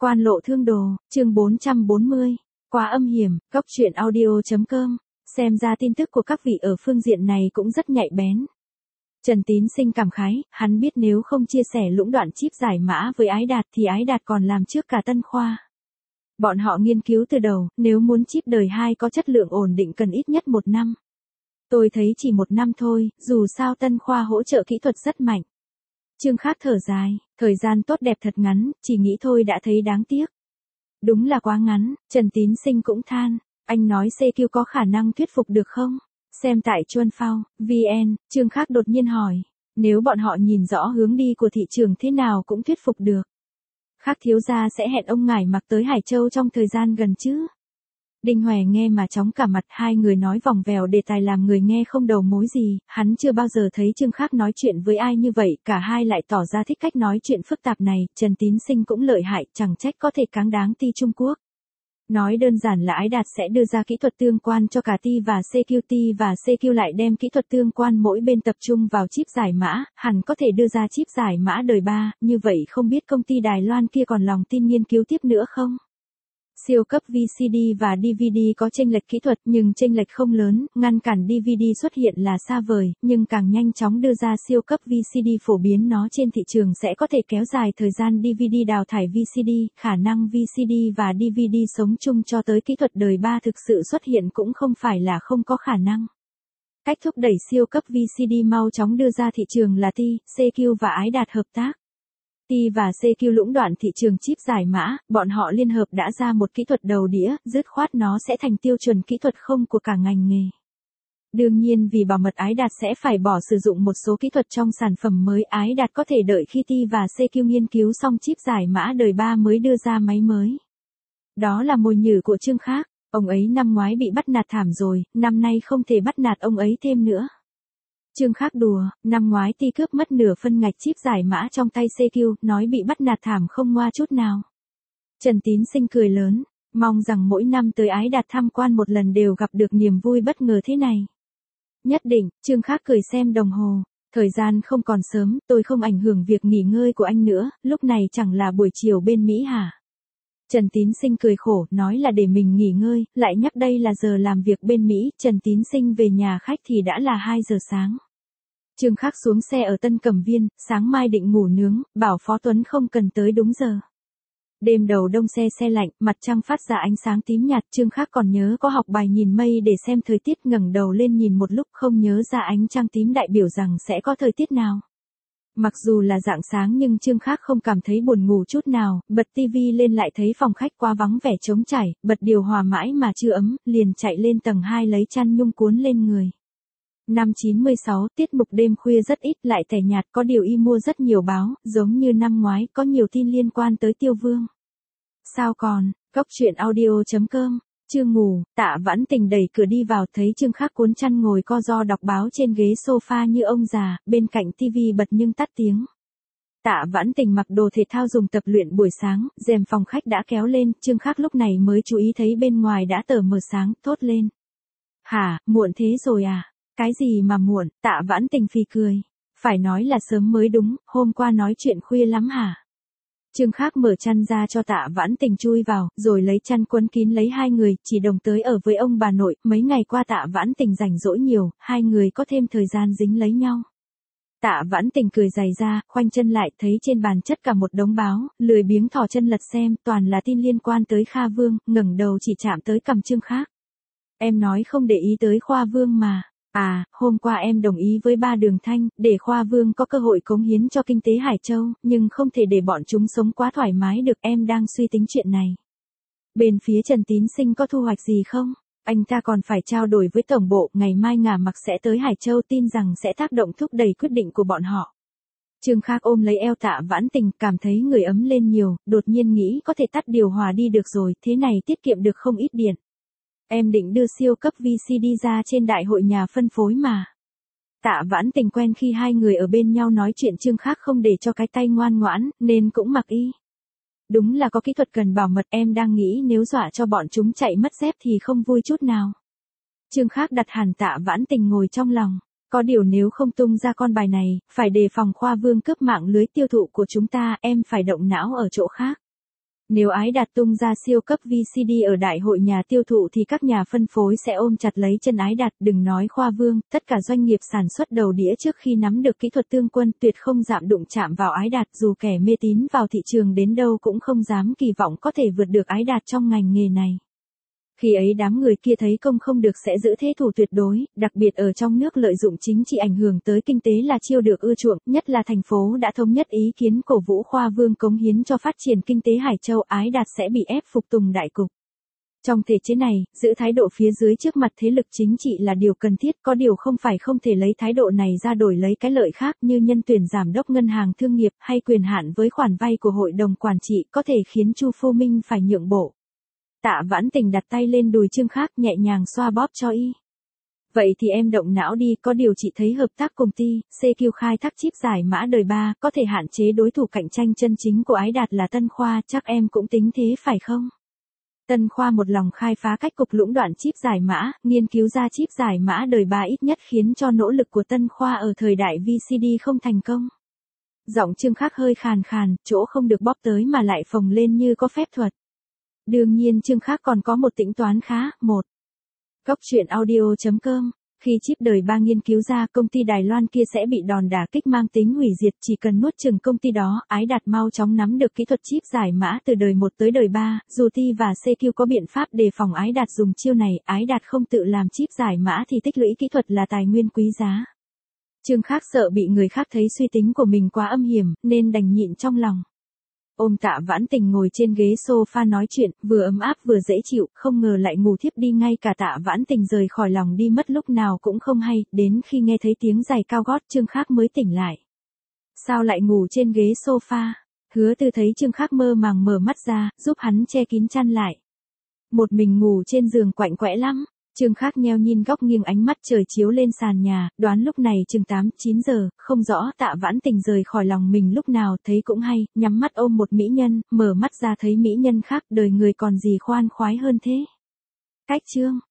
Quan lộ thương đồ, chương 440. Quá âm hiểm, góc truyện audio.com. Xem ra tin tức của các vị ở phương diện này cũng rất nhạy bén. Trần Tín Sinh cảm khái, hắn biết nếu không chia sẻ lũng đoạn chip giải mã với Ái Đạt thì Ái Đạt còn làm trước cả Tân Khoa. Bọn họ nghiên cứu từ đầu, nếu muốn chip đời 2 có chất lượng ổn định cần ít nhất 1 năm. Tôi thấy chỉ 1 năm thôi, dù sao Tân Khoa hỗ trợ kỹ thuật rất mạnh. Trương Khác thở dài, thời gian tốt đẹp thật ngắn, chỉ nghĩ thôi đã thấy đáng tiếc. Đúng là quá ngắn, Trần Tín Sinh cũng than, anh nói CQ có khả năng thuyết phục được không? Xem tại Chuân Phao, VN, Trương Khác đột nhiên hỏi, nếu bọn họ nhìn rõ hướng đi của thị trường thế nào cũng thuyết phục được. Khác thiếu gia sẽ hẹn ông Ngải Mặc tới Hải Châu trong thời gian gần chứ? Đinh Hòe nghe mà chóng cả mặt, hai người nói vòng vèo đề tài làm người nghe không đầu mối gì, hắn chưa bao giờ thấy Trương Khác nói chuyện với ai như vậy, cả hai lại tỏ ra thích cách nói chuyện phức tạp này, Trần Tín Sinh cũng lợi hại, chẳng trách có thể cáng đáng Ti Trung Quốc. Nói đơn giản là Ái Đạt sẽ đưa ra kỹ thuật tương quan cho cả Ti và CQ, Ti và CQ lại đem kỹ thuật tương quan mỗi bên tập trung vào chip giải mã, hẳn có thể đưa ra chip giải mã đời 3, như vậy không biết công ty Đài Loan kia còn lòng tin nghiên cứu tiếp nữa không? Siêu cấp VCD và DVD có chênh lệch kỹ thuật nhưng chênh lệch không lớn, ngăn cản DVD xuất hiện là xa vời, nhưng càng nhanh chóng đưa ra siêu cấp VCD phổ biến nó trên thị trường sẽ có thể kéo dài thời gian DVD đào thải VCD, khả năng VCD và DVD sống chung cho tới kỹ thuật đời 3 thực sự xuất hiện cũng không phải là không có khả năng. Cách thúc đẩy siêu cấp VCD mau chóng đưa ra thị trường là Ti, CQ và Ái Đạt hợp tác. Ti và CQ lũng đoạn thị trường chip giải mã, bọn họ liên hợp đã ra một kỹ thuật đầu đĩa, dứt khoát nó sẽ thành tiêu chuẩn kỹ thuật không của cả ngành nghề. Đương nhiên vì bảo mật Ái Đạt sẽ phải bỏ sử dụng một số kỹ thuật trong sản phẩm mới, Ái Đạt có thể đợi khi Ti và CQ nghiên cứu xong chip giải mã đời 3 mới đưa ra máy mới. Đó là mồi nhử của Trương Khác, ông ấy năm ngoái bị bắt nạt thảm rồi, năm nay không thể bắt nạt ông ấy thêm nữa. Trương Khác đùa, năm ngoái Ti cướp mất nửa phân ngạch chip giải mã trong tay CQ, nói bị bắt nạt thảm không ngoa chút nào. Trần Tín Sinh cười lớn, mong rằng mỗi năm tới Ái Đạt tham quan một lần đều gặp được niềm vui bất ngờ thế này. Nhất định, Trương Khác cười xem đồng hồ, thời gian không còn sớm, tôi không ảnh hưởng việc nghỉ ngơi của anh nữa, lúc này chẳng là buổi chiều bên Mỹ hả? Trần Tín Sinh cười khổ, nói là để mình nghỉ ngơi, lại nhắc đây là giờ làm việc bên Mỹ, Trần Tín Sinh về nhà khách thì đã là 2 giờ sáng. Trương Khác xuống xe ở Tân Cẩm Viên, sáng mai định ngủ nướng, bảo Phó Tuấn không cần tới đúng giờ. Đêm đầu đông xe lạnh, mặt trăng phát ra ánh sáng tím nhạt, Trương Khác còn nhớ có học bài nhìn mây để xem thời tiết, ngẩng đầu lên nhìn một lúc không nhớ ra ánh trăng tím đại biểu rằng sẽ có thời tiết nào. Mặc dù là rạng sáng nhưng Trương Khác không cảm thấy buồn ngủ chút nào, bật tivi lên lại thấy phòng khách quá vắng vẻ trống trải, bật điều hòa mãi mà chưa ấm, liền chạy lên tầng 2 lấy chăn nhung cuốn lên người. Năm 96, tiết mục đêm khuya rất ít, lại tẻ nhạt, có điều y mua rất nhiều báo, giống như năm ngoái, có nhiều tin liên quan tới Tiêu Vương. Sao còn, góc truyện audio.com. Chưa ngủ, Tạ Vãn Tình đẩy cửa đi vào, thấy Trương Khác cuốn chăn ngồi co ro đọc báo trên ghế sofa như ông già, bên cạnh tivi bật nhưng tắt tiếng. Tạ Vãn Tình mặc đồ thể thao dùng tập luyện buổi sáng, rèm phòng khách đã kéo lên, Trương Khác lúc này mới chú ý thấy bên ngoài đã tờ mờ sáng, thốt lên. Hả, muộn thế rồi à? Cái gì mà muộn? Tạ Vãn Tình phì cười. Phải nói là sớm mới đúng, hôm qua nói chuyện khuya lắm hả? Trương Khác mở chăn ra cho Tạ Vãn Tình chui vào, rồi lấy chăn quấn kín lấy hai người, chỉ đồng tới ở với ông bà nội, mấy ngày qua Tạ Vãn Tình rảnh rỗi nhiều, hai người có thêm thời gian dính lấy nhau. Tạ Vãn Tình cười dày ra, khoanh chân lại, thấy trên bàn chất cả một đống báo, lười biếng thò chân lật xem, toàn là tin liên quan tới Kha Vương, ngẩng đầu chỉ chạm tới cằm Trương Khác. Em nói không để ý tới Khoa Vương mà. À, hôm qua em đồng ý với ba Đường Thanh, để Khoa Vương có cơ hội cống hiến cho kinh tế Hải Châu, nhưng không thể để bọn chúng sống quá thoải mái được, em đang suy tính chuyện này. Bên phía Trần Tín Sinh có thu hoạch gì không? Anh ta còn phải trao đổi với tổng bộ, ngày mai Ngả Mặc sẽ tới Hải Châu, tin rằng sẽ tác động thúc đẩy quyết định của bọn họ. Trương Khác ôm lấy eo Tạ Vãn Tình, cảm thấy người ấm lên nhiều, đột nhiên nghĩ có thể tắt điều hòa đi được rồi, thế này tiết kiệm được không ít điện. Em định đưa siêu cấp VCD ra trên đại hội nhà phân phối mà. Tạ Vãn Tình quen khi hai người ở bên nhau nói chuyện, Trương Khác không để cho cái tay ngoan ngoãn, nên cũng mặc y. Đúng là có kỹ thuật cần bảo mật, em đang nghĩ nếu dọa cho bọn chúng chạy mất dép thì không vui chút nào. Trương Khác đặt hẳn Tạ Vãn Tình ngồi trong lòng. Có điều nếu không tung ra con bài này, phải đề phòng Khoa Vương cướp mạng lưới tiêu thụ của chúng ta, em phải động não ở chỗ khác. Nếu Ái Đạt tung ra siêu cấp VCD ở đại hội nhà tiêu thụ thì các nhà phân phối sẽ ôm chặt lấy chân Ái Đạt, đừng nói Khoa Vương, tất cả doanh nghiệp sản xuất đầu đĩa trước khi nắm được kỹ thuật tương quân tuyệt không dám đụng chạm vào Ái Đạt, dù kẻ mê tín vào thị trường đến đâu cũng không dám kỳ vọng có thể vượt được Ái Đạt trong ngành nghề này. Khi ấy đám người kia thấy công không được sẽ giữ thế thủ tuyệt đối, đặc biệt ở trong nước lợi dụng chính trị ảnh hưởng tới kinh tế là chiêu được ưa chuộng, nhất là thành phố đã thống nhất ý kiến cổ vũ Khoa Vương cống hiến cho phát triển kinh tế Hải Châu, Ái Đạt sẽ bị ép phục tùng đại cục. Trong thể chế này, giữ thái độ phía dưới trước mặt thế lực chính trị là điều cần thiết, có điều không phải không thể lấy thái độ này ra đổi lấy cái lợi khác như nhân tuyển giám đốc ngân hàng thương nghiệp hay quyền hạn với khoản vay của hội đồng quản trị có thể khiến Chu Phô Minh phải nhượng bộ. Tạ Vãn Tình đặt tay lên đùi Trương Khác nhẹ nhàng xoa bóp cho y. Vậy thì em động não đi, có điều chị thấy hợp tác cùng CQ khai thác chip giải mã đời 3 có thể hạn chế đối thủ cạnh tranh chân chính của Ái Đạt là Tân Khoa, chắc em cũng tính thế phải không? Tân Khoa một lòng khai phá cách cục lũng đoạn chip giải mã, nghiên cứu ra chip giải mã đời 3 ít nhất khiến cho nỗ lực của Tân Khoa ở thời đại VCD không thành công. Giọng Trương Khác hơi khàn khàn, chỗ không được bóp tới mà lại phồng lên như có phép thuật. Đương nhiên Trương Khác còn có một tính toán khá, một. Góc truyện audio.com, khi chip đời 3 nghiên cứu ra công ty Đài Loan kia sẽ bị đòn đả kích mang tính hủy diệt, chỉ cần nuốt chửng công ty đó, Ái Đạt mau chóng nắm được kỹ thuật chip giải mã từ đời 1 tới đời 3, dù Ti và CQ có biện pháp đề phòng Ái Đạt dùng chiêu này, Ái Đạt không tự làm chip giải mã thì tích lũy kỹ thuật là tài nguyên quý giá. Trương Khác sợ bị người khác thấy suy tính của mình quá âm hiểm, nên đành nhịn trong lòng. Ôm Tạ Vãn Tình ngồi trên ghế sofa nói chuyện, vừa ấm áp vừa dễ chịu, không ngờ lại ngủ thiếp đi ngay cả Tạ Vãn Tình rời khỏi lòng đi mất lúc nào cũng không hay, đến khi nghe thấy tiếng giày cao gót Trương Khác mới tỉnh lại. Sao lại ngủ trên ghế sofa? Hứa Tư thấy Trương Khác mơ màng mở mắt ra, giúp hắn che kín chăn lại. Một mình ngủ trên giường quạnh quẽ lắm. Trương Khác nheo nhìn góc nghiêng ánh mắt trời chiếu lên sàn nhà, đoán lúc này chừng 8-9 giờ, không rõ Tạ Vãn Tình rời khỏi lòng mình lúc nào, thấy cũng hay, nhắm mắt ôm một mỹ nhân, mở mắt ra thấy mỹ nhân khác, đời người còn gì khoan khoái hơn thế. Cách chương